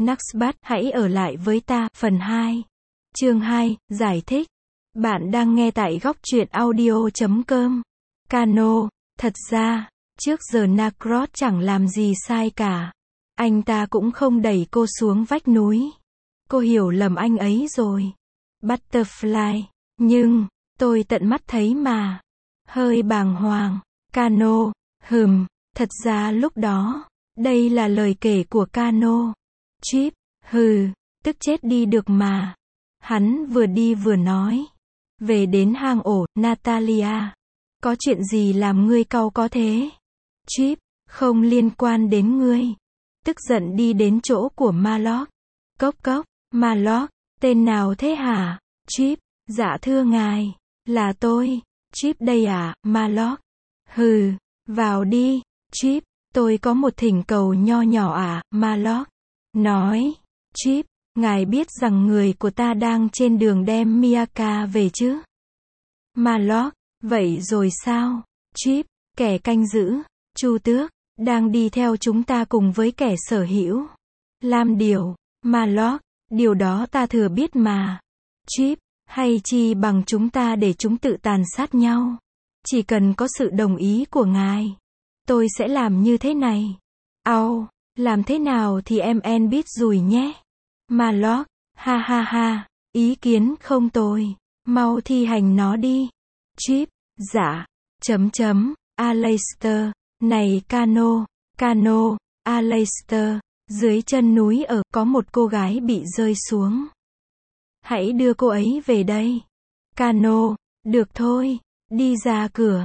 Naxbat, hãy ở lại với ta, phần 2. Chương 2, giải thích. Bạn đang nghe tại góc truyện audio.com. Kano, thật ra, trước giờ Nacross chẳng làm gì sai cả. Anh ta cũng không đẩy cô xuống vách núi. Cô hiểu lầm anh ấy rồi. Butterfly, nhưng, tôi tận mắt thấy mà. Hơi bàng hoàng. Kano, thật ra lúc đó, đây là lời kể của Kano. Chip, tức chết đi được mà. Hắn vừa đi vừa nói. Về đến hang ổ, Natalia. Có chuyện gì làm ngươi cau có thế? Chip, không liên quan đến ngươi. Tức giận đi đến chỗ của Marlock. Cốc, Marlock, tên nào thế hả? Chip, dạ thưa ngài, là tôi. Chip đây à, Marlock? Vào đi. Chip, tôi có một thỉnh cầu nho nhỏ à, Marlock nói. Chip, ngài biết rằng người của ta đang trên đường đem Miyaka về chứ? Marlock, vậy rồi sao? Chip, kẻ canh giữ, Chu Tước, đang đi theo chúng ta cùng với kẻ sở hữu Lam Điểu. Marlock, điều đó ta thừa biết mà. Chip, hay chi bằng chúng ta để chúng tự tàn sát nhau. Chỉ cần có sự đồng ý của ngài, tôi sẽ làm như thế này. Làm thế nào thì em biết rủi nhé. Marlock, ha, ý kiến không tồi. Mau thi hành nó đi. Chip, dạ. Aleister, này Kano, Aleister, dưới chân núi có một cô gái bị rơi xuống. Hãy đưa cô ấy về đây. Kano, được thôi, đi ra cửa.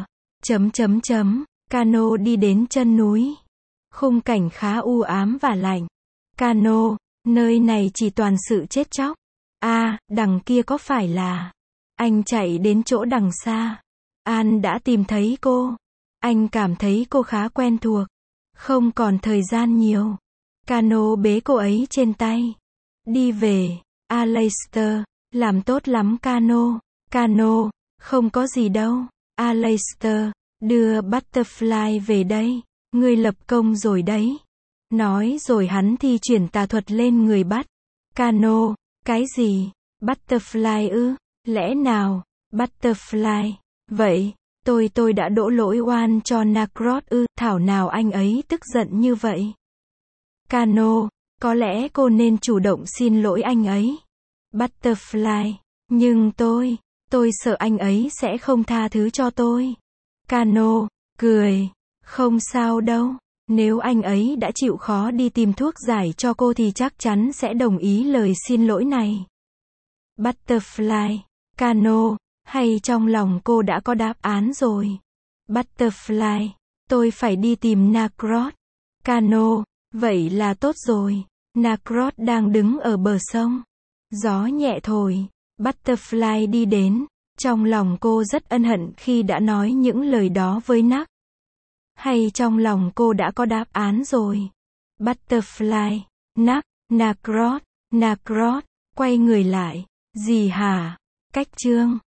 Kano đi đến chân núi. Khung cảnh khá u ám và lạnh. Kano, nơi này chỉ toàn sự chết chóc. Đằng kia có phải là... Anh chạy đến chỗ đằng xa. An đã tìm thấy cô. Anh cảm thấy cô khá quen thuộc. Không còn thời gian nhiều. Kano bế cô ấy trên tay. Đi về. Aleister, làm tốt lắm Kano, không có gì đâu. Aleister, đưa Butterfly về đây. Ngươi lập công rồi đấy. Nói rồi hắn thi chuyển tà thuật lên người bắt. Kano, cái gì? Butterfly ư? Lẽ nào? Butterfly. Vậy, tôi đã đổ lỗi oan cho Nacross ư? Thảo nào anh ấy tức giận như vậy. Kano, có lẽ cô nên chủ động xin lỗi anh ấy. Butterfly. Nhưng tôi sợ anh ấy sẽ không tha thứ cho tôi. Kano, cười. Không sao đâu. Nếu anh ấy đã chịu khó đi tìm thuốc giải cho cô thì chắc chắn sẽ đồng ý lời xin lỗi này. Butterfly. Kano, hay trong lòng cô đã có đáp án rồi? Butterfly. Tôi phải đi tìm Nacross. Kano, vậy là tốt rồi. Nacross đang đứng ở bờ sông. Gió nhẹ thổi. Butterfly đi đến. Trong lòng cô rất ân hận khi đã nói những lời đó với Nac. Hay trong lòng cô đã có đáp án rồi? Butterfly. Nacross. Quay người lại. Gì hả? Cách chương.